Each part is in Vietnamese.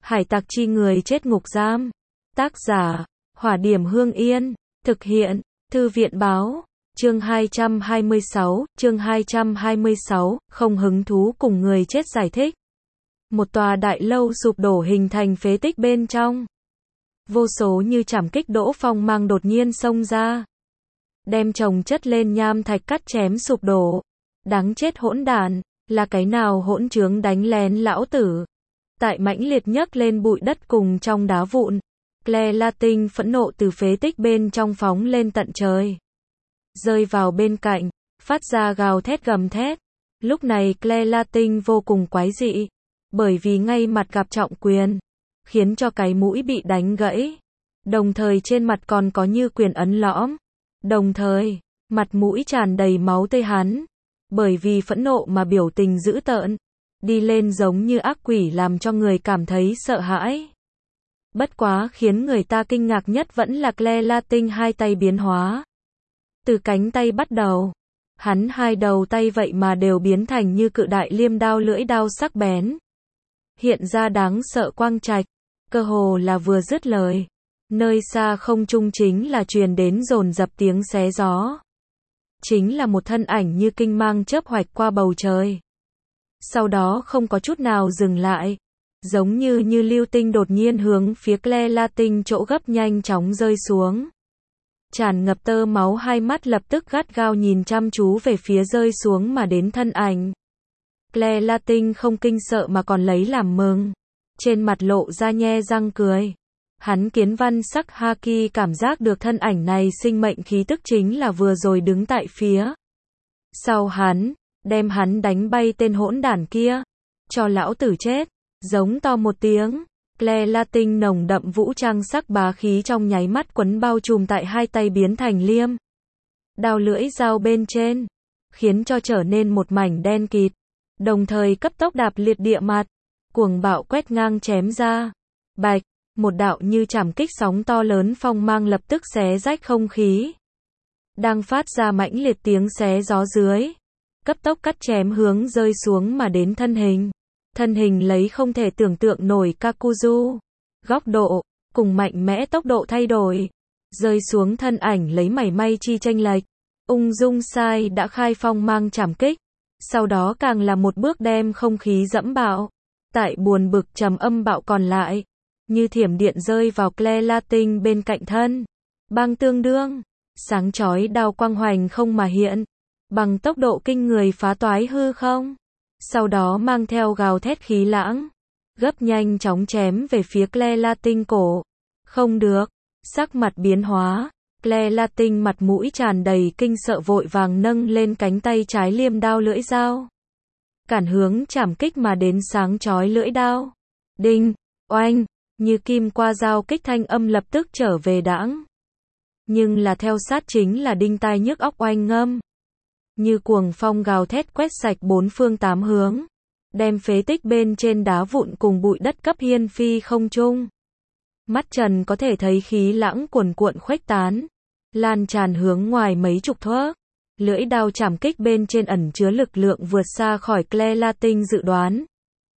Hải tặc chi người chết ngục giam. Tác giả, Hỏa Điểm Hương Yên. Thực hiện, Thư viện báo. Chương 226, không hứng thú cùng người chết giải thích. Một tòa đại lâu sụp đổ hình thành phế tích bên trong. Vô số như chảm kích đỗ phong mang đột nhiên xông ra. Đem chồng chất lên nham thạch cắt chém sụp đổ. Đáng chết hỗn đản, là cái nào hỗn trướng đánh lén lão tử. Tại mãnh liệt nhấc lên bụi đất cùng trong đá vụn. Claire Latin phẫn nộ từ phế tích bên trong phóng lên tận trời. Rơi vào bên cạnh, phát ra gào thét gầm thét. Lúc này Claire Latin vô cùng quái dị. Bởi vì ngay mặt gặp trọng quyền. Khiến cho cái mũi bị đánh gãy. Đồng thời trên mặt còn có như quyền ấn lõm. Đồng thời, mặt mũi tràn đầy máu tươi hắn. Bởi vì phẫn nộ mà biểu tình dữ tợn. Đi lên giống như ác quỷ làm cho người cảm thấy sợ hãi. Bất quá khiến người ta kinh ngạc nhất vẫn là Claire Latin hai tay biến hóa. Từ cánh tay bắt đầu, hắn hai đầu tay vậy mà đều biến thành như cự đại liêm đao lưỡi đao sắc bén. Hiện ra đáng sợ quang trạch, cơ hồ là vừa dứt lời. Nơi xa không trung chính là truyền đến dồn dập tiếng xé gió. Chính là một thân ảnh như kinh mang chớp hoạch qua bầu trời. Sau đó không có chút nào dừng lại. Giống như lưu tinh đột nhiên hướng phía Claire Latin chỗ gấp nhanh chóng rơi xuống. Tràn ngập tơ máu hai mắt lập tức gắt gao nhìn chăm chú về phía rơi xuống mà đến thân ảnh. Claire Latin không kinh sợ mà còn lấy làm mừng. Trên mặt lộ ra nhe răng cười. Hắn kiến văn sắc Haki cảm giác được thân ảnh này sinh mệnh khí tức chính là vừa rồi đứng tại phía sau hắn, đem hắn đánh bay tên hỗn đản kia. Cho lão tử chết. Giống to một tiếng, Claire Latin nồng đậm vũ trang sắc bá khí trong nháy mắt quấn bao trùm tại hai tay biến thành liêm đao lưỡi dao bên trên, khiến cho trở nên một mảnh đen kịt, đồng thời cấp tốc đạp liệt địa mặt, cuồng bạo quét ngang chém ra. Bạch, một đạo như chảm kích sóng to lớn phong mang lập tức xé rách không khí. Đang phát ra mãnh liệt tiếng xé gió dưới, cấp tốc cắt chém hướng rơi xuống mà đến thân hình. Thân hình lấy không thể tưởng tượng nổi Kakuzu. Góc độ, cùng mạnh mẽ tốc độ thay đổi. Rơi xuống thân ảnh lấy mảy may chi chênh lệch. Ung dung sai đã khai phong mang chảm kích. Sau đó càng là một bước đem không khí dẫm bạo. Tại buồn bực trầm âm bạo còn lại. Như thiểm điện rơi vào Claire Latin bên cạnh thân. Băng tương đương. Sáng chói đao quang hoành không mà hiện. Bằng tốc độ kinh người phá toái hư không. Sau đó mang theo gào thét khí lãng, gấp nhanh chóng chém về phía Claire Latin cổ. Không được, sắc mặt biến hóa, Claire Latin mặt mũi tràn đầy kinh sợ vội vàng nâng lên cánh tay trái liêm đao lưỡi dao. Cản hướng chảm kích mà đến sáng chói lưỡi đao. Đinh, oanh, như kim qua dao kích thanh âm lập tức trở về đãng. Nhưng là theo sát chính là đinh tai nhức óc oanh ngâm. Như cuồng phong gào thét quét sạch bốn phương tám hướng, đem phế tích bên trên đá vụn cùng bụi đất cấp hiên phi không trung. Mắt trần có thể thấy khí lãng cuồn cuộn khuếch tán, lan tràn hướng ngoài mấy chục thước. Lưỡi đao chảm kích bên trên ẩn chứa lực lượng vượt xa khỏi Claire Latin dự đoán.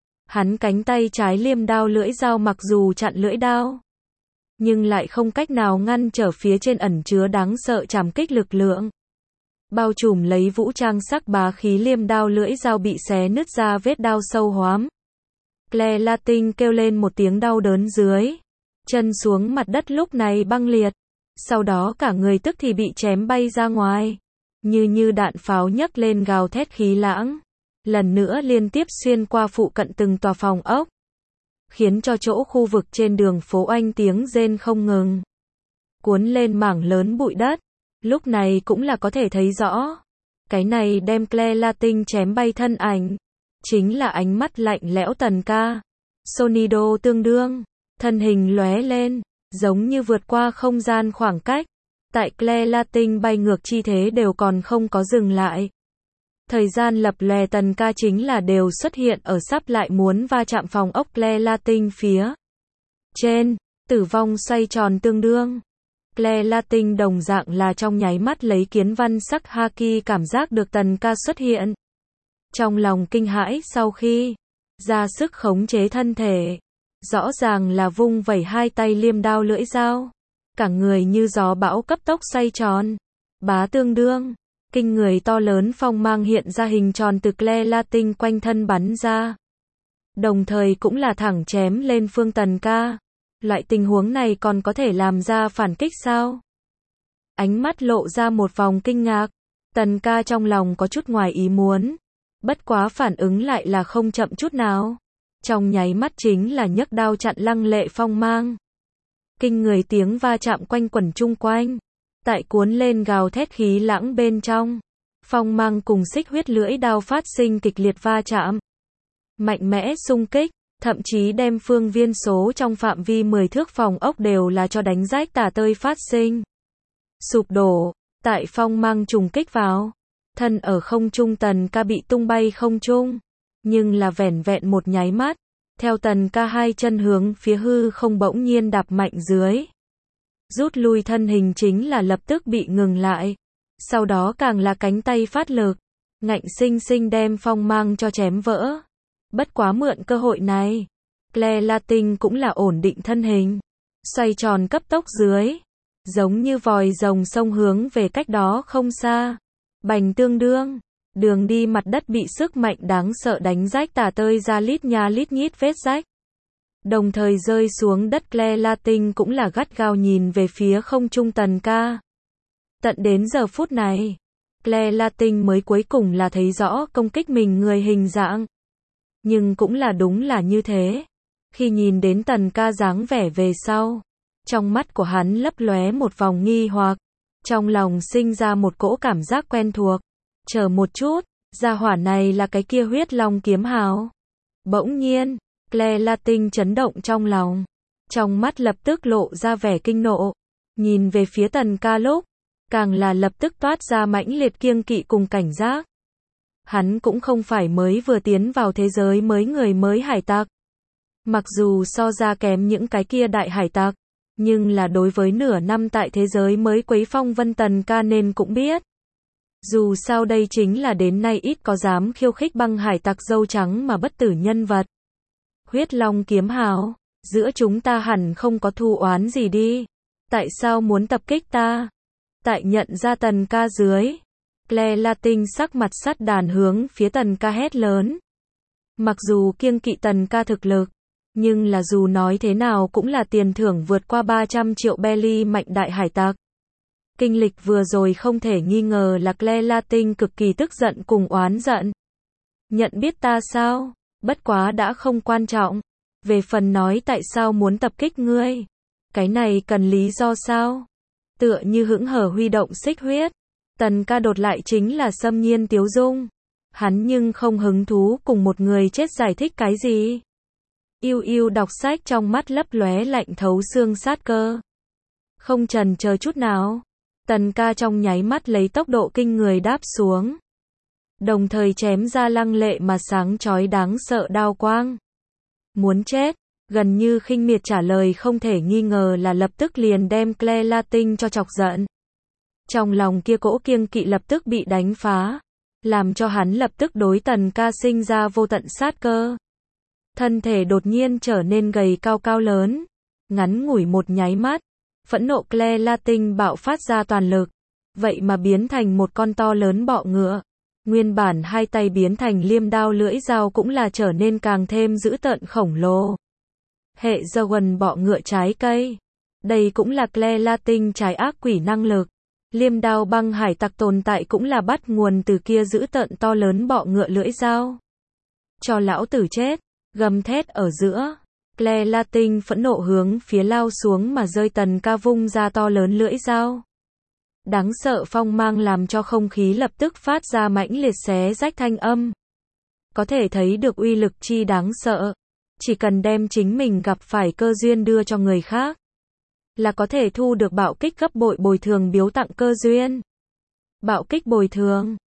Hắn cánh tay trái liêm đao lưỡi dao mặc dù chặn lưỡi đao, nhưng lại không cách nào ngăn trở phía trên ẩn chứa đáng sợ chảm kích lực lượng. Bao trùm lấy vũ trang sắc bá khí liêm đao lưỡi dao bị xé nứt ra vết đao sâu hoắm. Claire Latin kêu lên một tiếng đau đớn dưới. Chân xuống mặt đất lúc này băng liệt. Sau đó cả người tức thì bị chém bay ra ngoài. Như đạn pháo nhấc lên gào thét khí lãng. Lần nữa liên tiếp xuyên qua phụ cận từng tòa phòng ốc. Khiến cho chỗ khu vực trên đường phố oanh tiếng rên không ngừng. Cuốn lên mảng lớn bụi đất. Lúc này cũng là có thể thấy rõ. Cái này đem Claire Latin chém bay thân ảnh. Chính là ánh mắt lạnh lẽo Tần Ca. Sonido tương đương. Thân hình lóe lên. Giống như vượt qua không gian khoảng cách. Tại Claire Latin bay ngược chi thế đều còn không có dừng lại. Thời gian lập lòe Tần Ca chính là đều xuất hiện ở sắp lại muốn va chạm phòng ốc Claire Latin phía trên. Tử vong xoay tròn tương đương. Claire Latin đồng dạng là trong nháy mắt lấy kiến văn sắc Haki cảm giác được Tần Ca xuất hiện. Trong lòng kinh hãi sau khi ra sức khống chế thân thể, Rõ ràng là vung vẩy hai tay liêm đao lưỡi dao. Cả người như gió bão cấp tốc xoay tròn. Bá tương đương. Kinh người to lớn phong mang hiện ra hình tròn từ Claire Latin quanh thân bắn ra. Đồng thời cũng là thẳng chém lên Phương Tần ca. Loại tình huống này còn có thể làm ra phản kích sao? Ánh mắt lộ ra một vòng kinh ngạc. Tần ca trong lòng có chút ngoài ý muốn. Bất quá phản ứng lại là không chậm chút nào. Trong nháy mắt chính là nhấc đao chặn lăng lệ phong mang. Kinh người tiếng va chạm quanh quẩn chung quanh. Tại cuốn lên gào thét khí lãng bên trong. Phong mang cùng xích huyết lưỡi đao phát sinh kịch liệt va chạm. Mạnh mẽ xung kích, thậm chí đem phương viên số trong phạm vi 10 thước phòng ốc đều là cho đánh rách tả tơi phát sinh. Sụp đổ, tại phong mang trùng kích vào. Thân ở không trung Tần ca bị tung bay không trung. Nhưng là vẻn vẹn một nháy mắt. Theo Tần ca hai chân hướng phía hư không bỗng nhiên đạp mạnh dưới. Rút lui thân hình chính là lập tức bị ngừng lại. Sau đó càng là cánh tay phát lực. Ngạnh sinh sinh đem phong mang cho chém vỡ. Bất quá mượn cơ hội này. Claire Latin cũng là ổn định thân hình. Xoay tròn cấp tốc dưới. Giống như vòi rồng sông hướng về cách đó không xa. Bành tương đương. Đường đi mặt đất bị sức mạnh đáng sợ đánh rách tả tơi ra lít nha lít nhít vết rách. Đồng thời rơi xuống đất Claire Latin cũng là gắt gao nhìn về phía không trung Tần ca. Tận đến giờ phút này, Claire Latin mới cuối cùng là thấy rõ công kích mình người hình dạng. Nhưng cũng là đúng là như thế. Khi nhìn đến Tần ca dáng vẻ về sau, trong mắt của hắn lấp lóe một vòng nghi hoặc. Trong lòng sinh ra một cỗ cảm giác quen thuộc. Chờ một chút, gia hỏa này là cái kia huyết long kiếm hào. Bỗng nhiên, Claire Latin chấn động trong lòng. Trong mắt lập tức lộ ra vẻ kinh nộ. Nhìn về phía Tần ca lúc, càng là lập tức toát ra mãnh liệt kiêng kỵ cùng cảnh giác. Hắn cũng không phải mới vừa tiến vào thế giới mới người mới hải tặc. Mặc dù so ra kém những cái kia đại hải tặc, nhưng là đối với nửa năm tại thế giới mới quấy phong vân Tần ca nên cũng biết. Dù sao đây chính là đến nay ít có dám khiêu khích băng hải tặc dâu trắng mà bất tử nhân vật. Huyết long kiếm hào, giữa chúng ta hẳn không có thù oán gì đi. Tại sao muốn tập kích ta? Tại nhận ra Tần ca dưới. Claire Latin sắc mặt sắt đàn hướng phía Tần ca hét lớn. Mặc dù kiêng kỵ Tần ca thực lực, nhưng là dù nói thế nào cũng là tiền thưởng vượt qua 300 triệu belly mạnh đại hải tặc. Kinh lịch vừa rồi không thể nghi ngờ là Claire Latin cực kỳ tức giận cùng oán giận. Nhận biết ta sao? Bất quá đã không quan trọng. Về phần nói tại sao muốn tập kích ngươi, cái này cần lý do sao? Tựa như hững hờ huy động xích huyết. Tần ca đột lại chính là xâm nhiên tiếu dung. Hắn nhưng không hứng thú cùng một người chết giải thích cái gì. Yêu yêu đọc sách trong mắt lấp lóe lạnh thấu xương sát cơ. Không chần chờ chút nào. Tần ca trong nháy mắt lấy tốc độ kinh người đáp xuống. Đồng thời chém ra lăng lệ mà sáng chói đáng sợ đao quang. Muốn chết, gần như khinh miệt trả lời không thể nghi ngờ là lập tức liền đem Claire Latin cho chọc giận. Trong lòng kia cỗ kiêng kỵ lập tức bị đánh phá, làm cho hắn lập tức đối Tần ca sinh ra vô tận sát cơ. Thân thể đột nhiên trở nên gầy cao cao lớn, ngắn ngủi một nháy mắt, phẫn nộ Claire Latin bạo phát ra toàn lực, vậy mà biến thành một con to lớn bọ ngựa. Nguyên bản hai tay biến thành liêm đao lưỡi dao cũng là trở nên càng thêm dữ tợn khổng lồ. Hệ Dragon bọ ngựa trái cây. Đây cũng là Claire Latin trái ác quỷ năng lực. Liêm đao băng hải tặc tồn tại cũng là bắt nguồn từ kia dữ tợn to lớn bọ ngựa lưỡi dao. Cho lão tử chết, gầm thét ở giữa. Claire Latin phẫn nộ hướng phía lao xuống mà rơi Tần ca vung ra to lớn lưỡi dao. Đáng sợ phong mang làm cho không khí lập tức phát ra mãnh liệt xé rách thanh âm. Có thể thấy được uy lực chi đáng sợ. Chỉ cần đem chính mình gặp phải cơ duyên đưa cho người khác, là có thể thu được bạo kích gấp bội bồi thường biếu tặng cơ duyên. Bạo kích bồi thường.